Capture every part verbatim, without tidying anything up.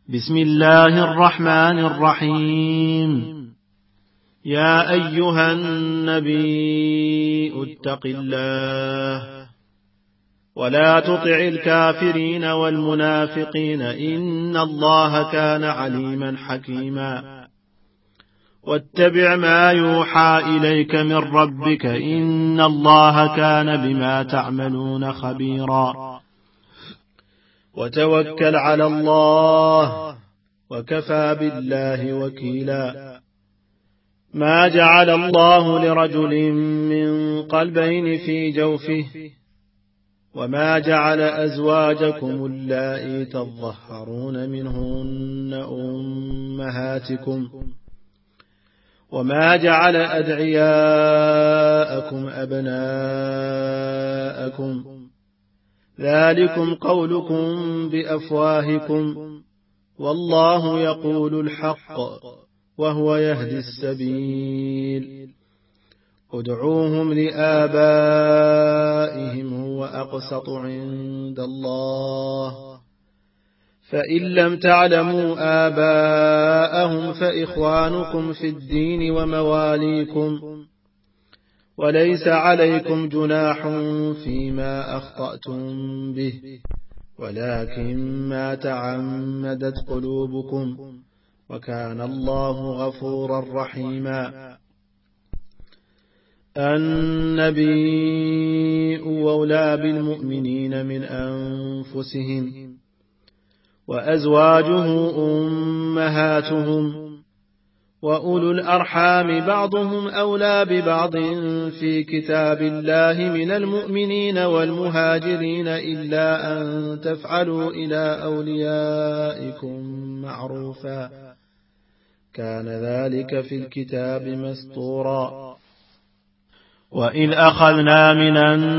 بسم الله الرحمن الرحيم. يا أيها النبي اتق الله ولا تطع الكافرين والمنافقين إن الله كان عليما حكيما. واتبع ما يوحى إليك من ربك إن الله كان بما تعملون خبيرا. وتوكل على الله وكفى بالله وكيلا. ما جعل الله لرجل من قلبين في جوفه وما جعل أزواجكم اللائي تظهرون منهن أمهاتكم وما جعل أدعياءكم أبناءكم ذلكم قولكم بأفواهكم والله يقول الحق وهو يهدي السبيل. ادعوهم لآبائهم هو أقسط عند الله فإن لم تعلموا آباءهم فإخوانكم في الدين ومواليكم وليس عليكم جناح فيما أخطأتم به ولكن ما تعمدت قلوبكم وكان الله غفورا رحيما. النبي أولى بالمؤمنين من أنفسهم وأزواجه أمهاتهم وأولو الأرحام بعضهم أولى ببعض في كتاب الله من المؤمنين والمهاجرين إلا أن تفعلوا إلى أوليائكم معروفا كان ذلك في الكتاب مسطورا. وإذ أخذنا من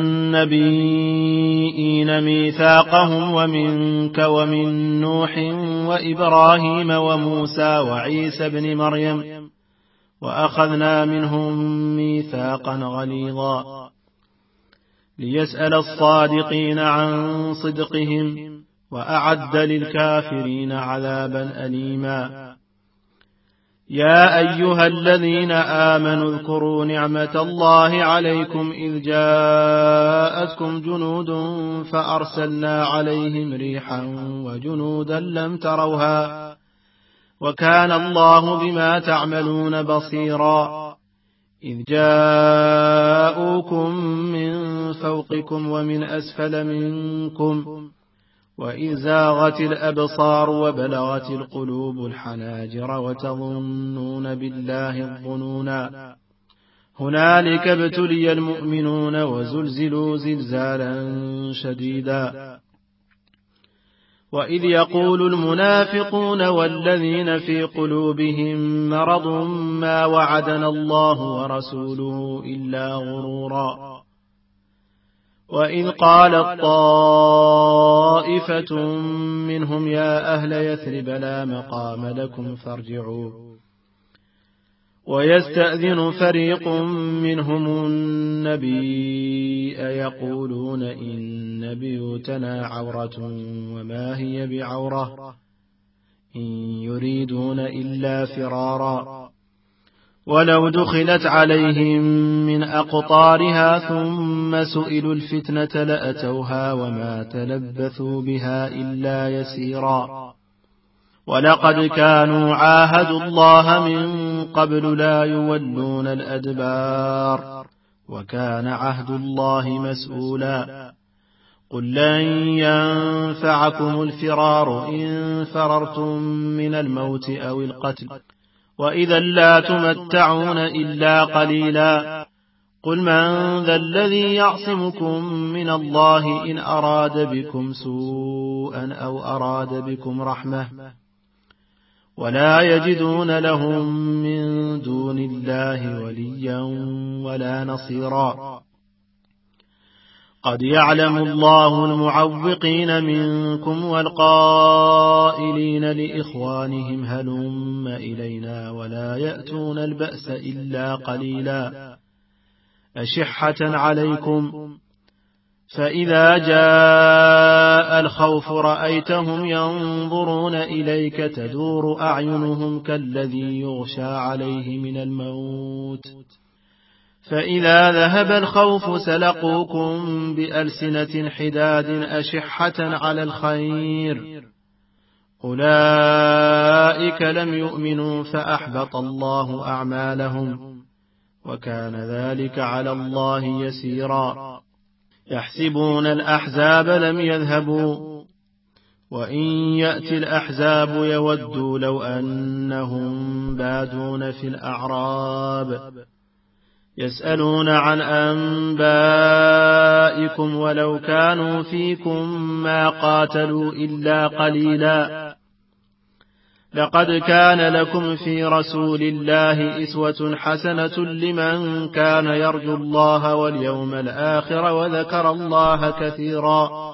النبيين ميثاقهم ومنك ومن نوح وإبراهيم وموسى وعيسى بن مريم وأخذنا منهم ميثاقا غليظا ليسأل الصادقين عن صدقهم وأعد للكافرين عذابا أليما. يا أيها الذين آمنوا اذكروا نعمة الله عليكم إذ جاءتكم جنود فأرسلنا عليهم ريحا وجنودا لم تروها وكان الله بما تعملون بصيرا. إذ جاءوكم من فوقكم ومن أسفل منكم وإذ زاغت الأبصار وبلغت القلوب الحناجر وتظنون بالله الظنونا هنالك ابتلي المؤمنون وزلزلوا زلزالا شديدا. وإذ يقول المنافقون والذين في قلوبهم مرض ما وعدنا الله ورسوله إلا غرورا. وإذ قالت طائفة منهم يا أهل يثرب لا مقام لكم فارجعوا ويستأذن فريق منهم النبي يقولون إن بيوتنا عورة وما هي بعورة إن يريدون إلا فرارا ولو دخلت عليهم من أقطارها ثم سئلوا الفتنة لأتوها وما تلبثوا بها إلا يسيرا. ولقد كانوا عاهدوا الله من قبل لا يولون الأدبار وكان عهد الله مسؤولا. قل لن ينفعكم الفرار إن فررتم من الموت أو القتل وإذا لا تمتعون إلا قليلا. قل من ذا الذي يعصمكم من الله إن أراد بكم سوءا أو أراد بكم رحمة ولا يجدون لهم من دون الله وليا ولا نصيرا. قد يعلم الله المعوقين منكم والقائلين لإخوانهم هلم إلينا ولا يأتون البأس إلا قليلا. أشحة عليكم فإذا جاء الخوف رأيتهم ينظرون إليك تدور أعينهم كالذي يغشى عليه من الموت فإذا ذهب الخوف سلقوكم بألسنة حداد أشحة على الخير أولئك لم يؤمنوا فأحبط الله أعمالهم وكان ذلك على الله يسيرا يحسبون الأحزاب لم يذهبوا وإن يأتي الأحزاب يودوا لو أنهم بادون في الأعراب يسألون عن أنبائكم ولو كانوا فيكم ما قاتلوا إلا قليلا لقد كان لكم في رسول الله أسوة حسنة لمن كان يرجو الله واليوم الآخر وذكر الله كثيرا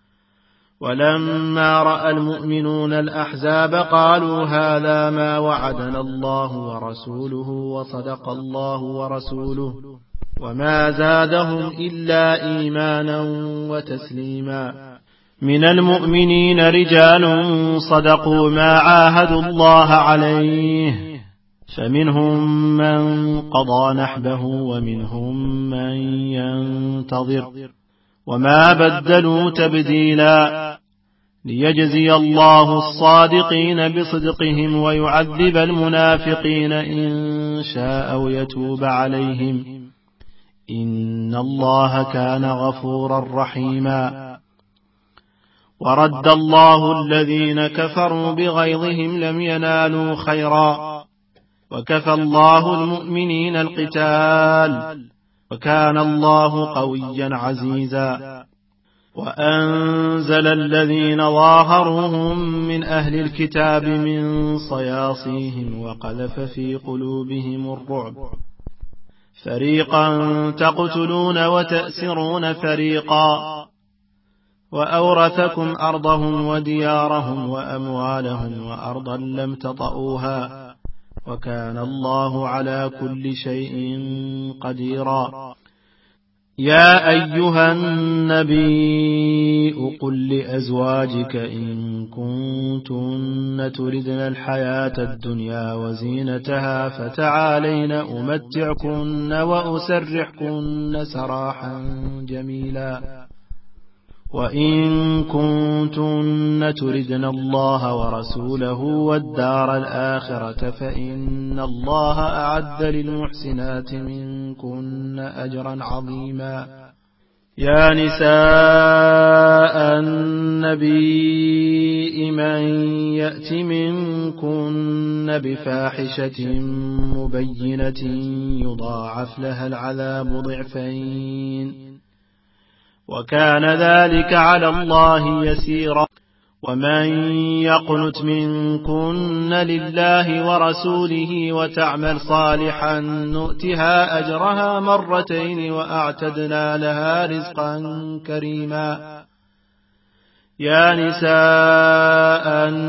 ولما رأى المؤمنون الأحزاب قالوا هذا ما وعدنا الله ورسوله وصدق الله ورسوله وما زادهم إلا إيمانا وتسليما من المؤمنين رجال صدقوا ما عاهدوا الله عليه فمنهم من قضى نحبه ومنهم من ينتظر وما بدلوا تبديلا ليجزي الله الصادقين بصدقهم ويعذب المنافقين إن شاء ويتوب عليهم إن الله كان غفورا رحيما ورد الله الذين كفروا بغيظهم لم ينالوا خيرا وكفى الله المؤمنين القتال وكان الله قويا عزيزا وأنزل الذين ظاهروهم من أهل الكتاب من صياصيهم وقذف في قلوبهم الرعب فريقا تقتلون وتأسرون فريقا وأورثكم أرضهم وديارهم وأموالهم وأرضا لم تطئوها وكان الله على كل شيء قديرا يا أيها النبي قل لأزواجك إن كنتن تردن الحياة الدنيا وزينتها فتعالين أمتعكن وأسرحكن سراحا جميلا وإن كنتن تردن الله ورسوله والدار الآخرة فإن الله أعد للمحسنات منكن أجرا عظيما يا نساء النبي من يأت منكن بفاحشة مبينة يضاعف لها العذاب ضعفين وكان ذلك على الله يسيرا ومن يقنت منكن لله ورسوله وتعمل صالحا نؤتها أجرها مرتين وأعتدنا لها رزقا كريما يا نساء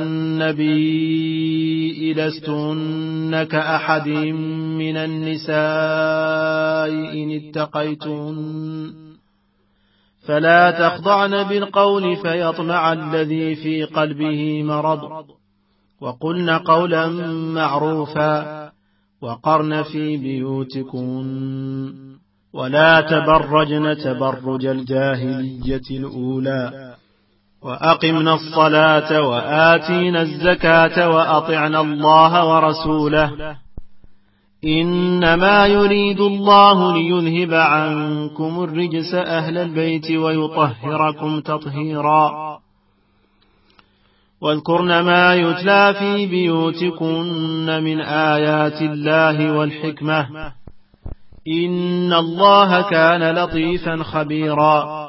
النبي لستن كأحد من النساء إن اتقيتن فلا تخضعن بالقول فيطمع الذي في قلبه مرض وقلن قولا معروفا وقرن في بيوتكن ولا تبرجن تبرج الجاهلية الأولى وأقمنا الصلاة وآتينا الزكاة وأطعنا الله ورسوله إنما يريد الله ليذهب عنكم الرجس أهل البيت ويطهركم تطهيرا واذكرن ما يتلى في بيوتكن من آيات الله والحكمة إن الله كان لطيفا خبيرا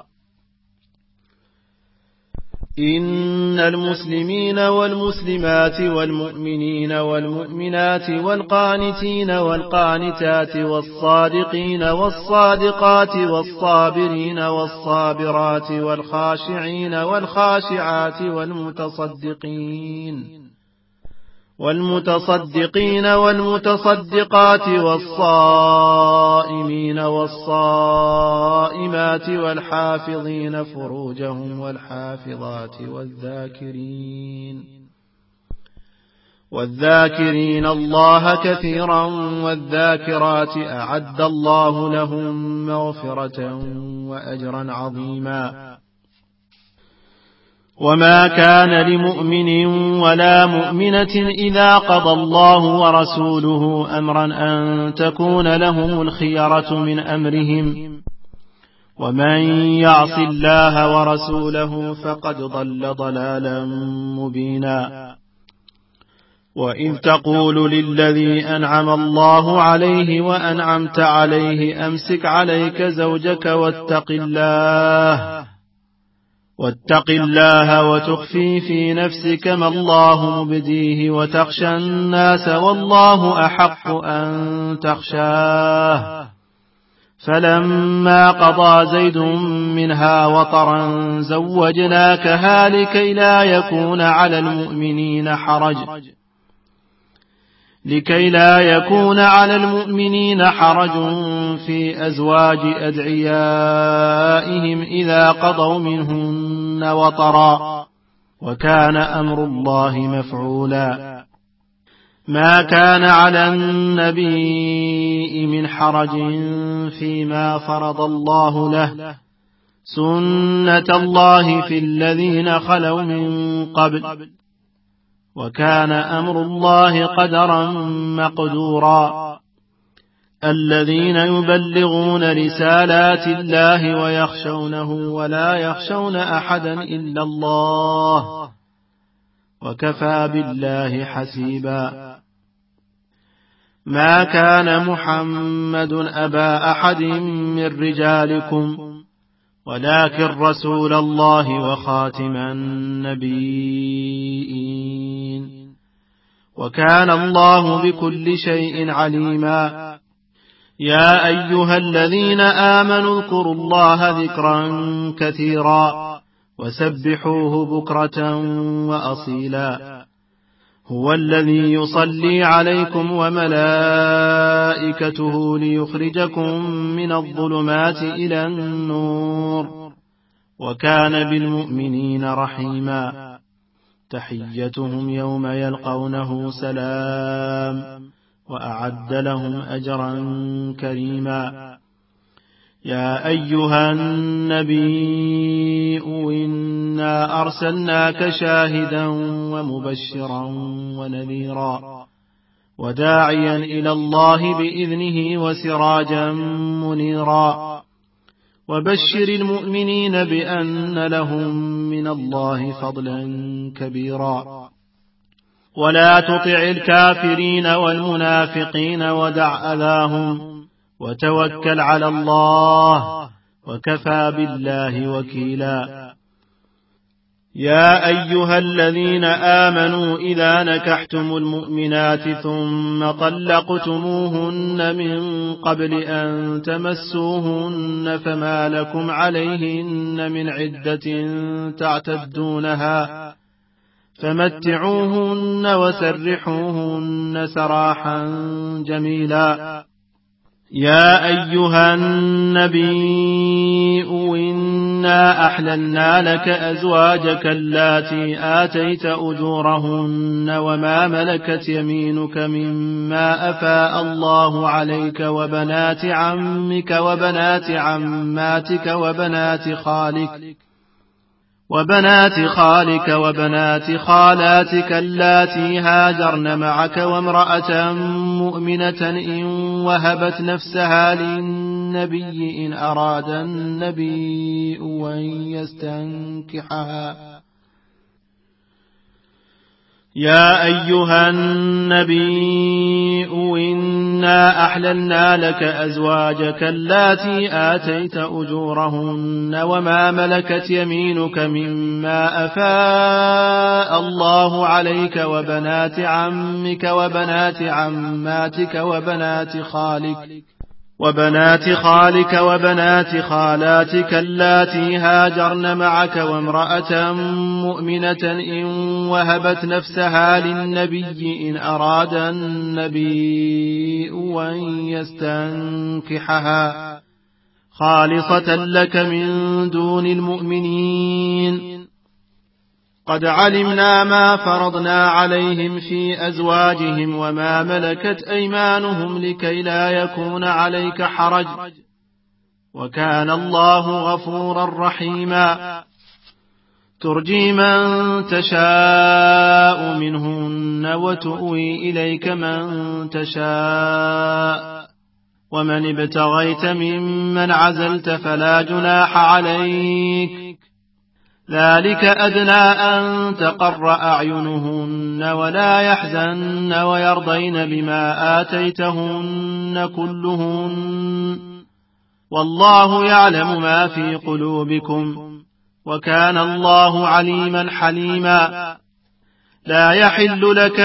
إن المسلمين والمسلمات والمؤمنين والمؤمنات والقانتين والقانتات والصادقين والصادقات والصابرين والصابرات والخاشعين والخاشعات والمتصدقين والمتصدقين والمتصدقات والصائمين والصائمات والحافظين فروجهم والحافظات والذاكرين والذاكرين الله كثيرا والذاكرات أعد الله لهم مغفرة وأجرا عظيما. وما كان لمؤمن ولا مؤمنة إذا قضى الله ورسوله أمرا أن تكون لهم الخيرة من أمرهم، ومن يعص الله ورسوله فقد ضل ضلالا مبينا. وإذ تقول للذي أنعم الله عليه وأنعمت عليه أمسك عليك زوجك واتق الله واتق الله وتخفي في نفسك ما الله مبديه وتخشى الناس والله أحق أن تخشاه، فلما قضى زيد منها وطرا زوجناكها لكي لا يكون على المؤمنين حرج لكي لا يكون على المؤمنين حرج في أزواج أدعيائهم إذا قضوا منهن وطرا، وكان أمر الله مفعولا. ما كان على النبي من حرج فيما فرض الله له، سنة الله في الذين خلوا من قبل، وكان أمر الله قدرا مقدورا. الذين يبلغون رسالات الله ويخشونه ولا يخشون أحدا إلا الله، وكفى بالله حسيبا. ما كان محمد أبا أحد من رجالكم ولكن رسول الله وخاتم النبيين، وكان الله بكل شيء عليما. يا أيها الذين آمنوا اذكروا الله ذكرا كثيرا وسبحوه بكرة وأصيلا. هو الذي يصلي عليكم وملائكته ليخرجكم من الظلمات إلى النور، وكان بالمؤمنين رحيما. تحيتهم يوم يلقونه سلام، وأعد لهم أجرا كريما. يا أيها النبي إنا أرسلناك شاهدا ومبشرا ونذيرا وداعيا إلى الله بإذنه وسراجا منيرا، وبشر المؤمنين بأن لهم من الله فضلا كبيرا. ولا تطع الكافرين والمنافقين ودع أذاهم وتوكل على الله، وكفى بالله وكيلا. يا أيها الذين آمنوا إذا نكحتم المؤمنات ثم طلقتموهن من قبل أن تمسوهن فما لكم عليهن من عدة تعتدونها، فمتعوهن وسرحوهن سراحا جميلا. يا أيها النبي إنا أحللنا لك أزواجك اللاتي آتيت أجورهن وما ملكت يمينك مما أفاء الله عليك وبنات عمك وبنات عماتك وبنات خالك وبنات خالك وبنات خالاتك اللاتي هاجرن معك وامرأة مؤمنة إن وهبت نفسها للنبي إن أراد النبي أن يستنكحها. يا أيها النبي إنا أحللنا لك أزواجك اللاتي آتيت أجورهن وما ملكت يمينك مما أفاء الله عليك وبنات عمك وبنات عماتك وبنات خالك وبنات خالك وبنات خالاتك اللاتي هاجرن معك وامرأة مؤمنة إن وهبت نفسها للنبي إن أراد النبي أن يستنكحها خالصة لك من دون المؤمنين. قد علمنا ما فرضنا عليهم في أزواجهم وما ملكت أيمانهم لكي لا يكون عليك حرج، وكان الله غفورا رحيما. ترجي من تشاء منهن وتؤوي إليك من تشاء، ومن ابتغيت ممن عزلت فلا جناح عليك، ذلك أدنى أن تقر أعينهن ولا يحزن ويرضين بما آتيتهن كلهن، والله يعلم ما في قلوبكم، وكان الله عليما حليما. لا يحل لك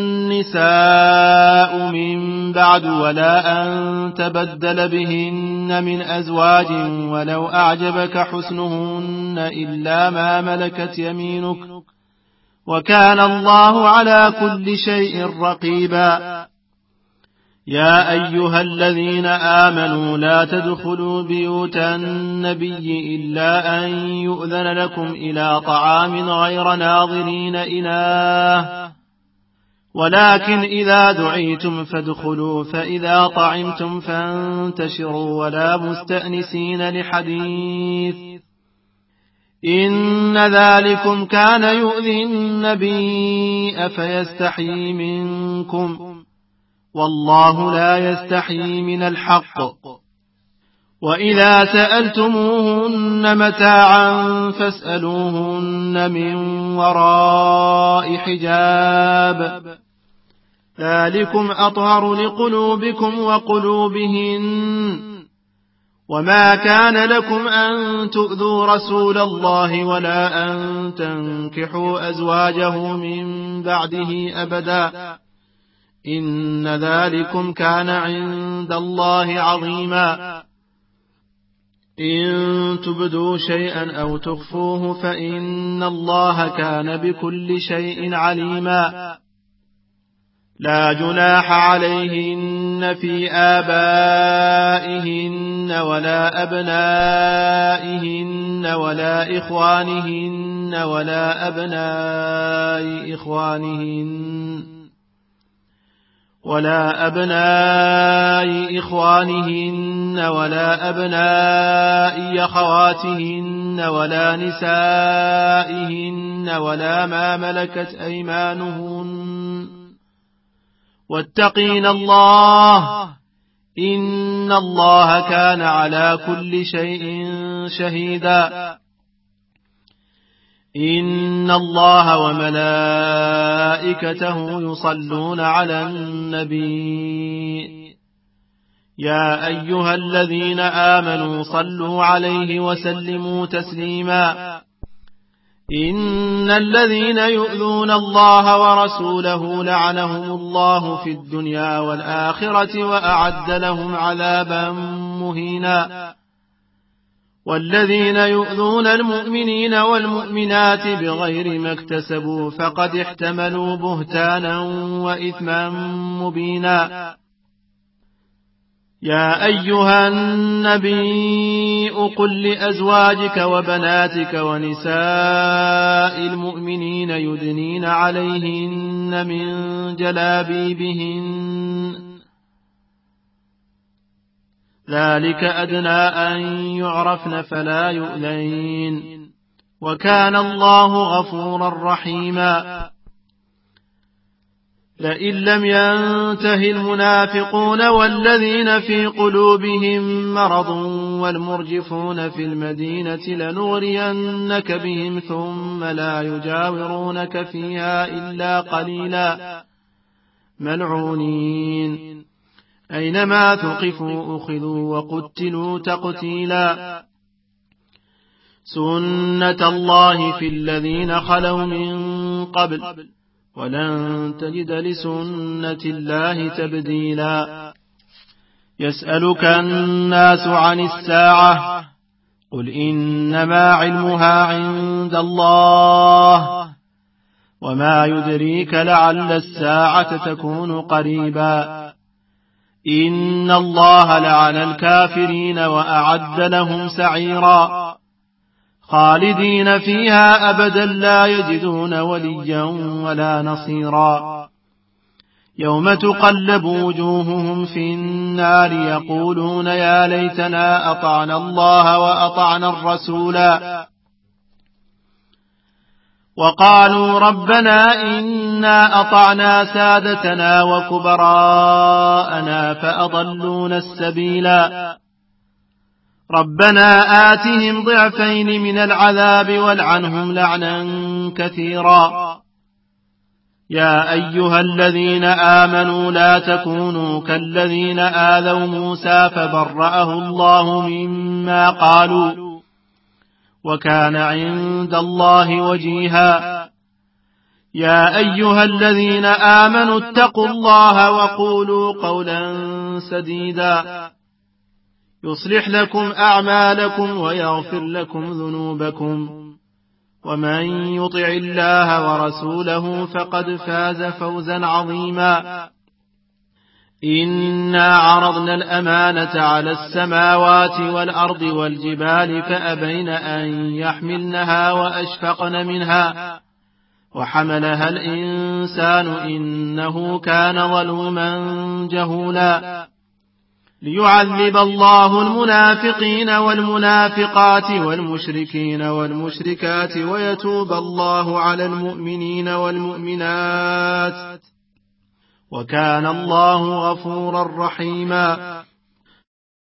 النساء من بعد ولا أن تبدل بهن من أزواج ولو أعجبك حسنهن إلا ما ملكت يمينك، وكان الله على كل شيء رقيبا. يا أيها الذين آمنوا لا تدخلوا بيوت النبي إلا أن يؤذن لكم إلى طعام غير ناظرين إناه، ولكن إذا دعيتم فادخلوا، فإذا طعمتم فانتشروا ولا مستأنسين لحديث، إن ذلكم كان يؤذي النبي فيستحيي منكم، والله لا يستحيي من الحق. وإذا سألتموهن متاعا فاسألوهن من وراء حجاب، ذلكم أطهر لقلوبكم وقلوبهن. وما كان لكم أن تؤذوا رسول الله ولا أن تنكحوا أزواجه من بعده أبدا، إن ذلكم كان عند الله عظيما. إن تبدوا شيئا أو تخفوه فإن الله كان بكل شيء عليما. لا جناح عليهن في آبائهن ولا أبنائهن ولا إخوانهن ولا أبناء إخوانهن ولا أبناء إخوانهن ولا أبناء أخواتهن ولا نسائهن ولا ما ملكت أيمانهن، واتقين الله، إن الله كان على كل شيء شهيدا. إن الله وملائكته يصلون على النبي، يا أيها الذين آمنوا صلوا عليه وسلموا تسليما. إن الذين يؤذون الله ورسوله لعنهم الله في الدنيا والآخرة وأعد لهم عذابا مهينا. والذين يؤذون المؤمنين والمؤمنات بغير ما اكتسبوا فقد احتملوا بهتانا وإثما مبينا. يا أيها النبي قل لأزواجك وبناتك ونساء المؤمنين يدنين عليهن من جلابيبهن، ذلك أدنى أن يعرفن فلا يؤذين، وكان الله غفورا رحيما. لئن لم ينته المنافقون والذين في قلوبهم مرض والمرجفون في المدينة لنغرينك بهم ثم لا يجاورونك فيها إلا قليلا ملعونين، أينما ثقفوا أخذوا وقتلوا تقتيلا. سنة الله في الذين خلوا من قبل ولن تجد لسنة الله تبديلا. يسألك الناس عن الساعة قل إنما علمها عند الله وما يدريك لعل الساعة تكون قريبا إن الله لعن الكافرين وأعد لهم سعيرا خالدين فيها أبدا لا يجدون وليا ولا نصيرا يوم تقلب وجوههم في النار يقولون يا ليتنا أطعنا الله وأطعنا الرسولا وقالوا ربنا إنا أطعنا سادتنا وكبراءنا فأضلونا السبيلا ربنا آتهم ضعفين من العذاب والعنهم لعنا كثيرا يا أيها الذين آمنوا لا تكونوا كالذين آذوا موسى فبرأه الله مما قالوا وكان عند الله وجيها يا أيها الذين آمنوا اتقوا الله وقولوا قولا سديدا يصلح لكم أعمالكم ويغفر لكم ذنوبكم ومن يطع الله ورسوله فقد فاز فوزا عظيما إنا عرضنا الأمانة على السماوات والأرض والجبال فأبين أن يحملنها وأشفقن منها وحملها الإنسان إنه كان ظلوما جهولا ليعذب الله المنافقين والمنافقات والمشركين والمشركات ويتوب الله على المؤمنين والمؤمنات وكان الله غفورا رحيما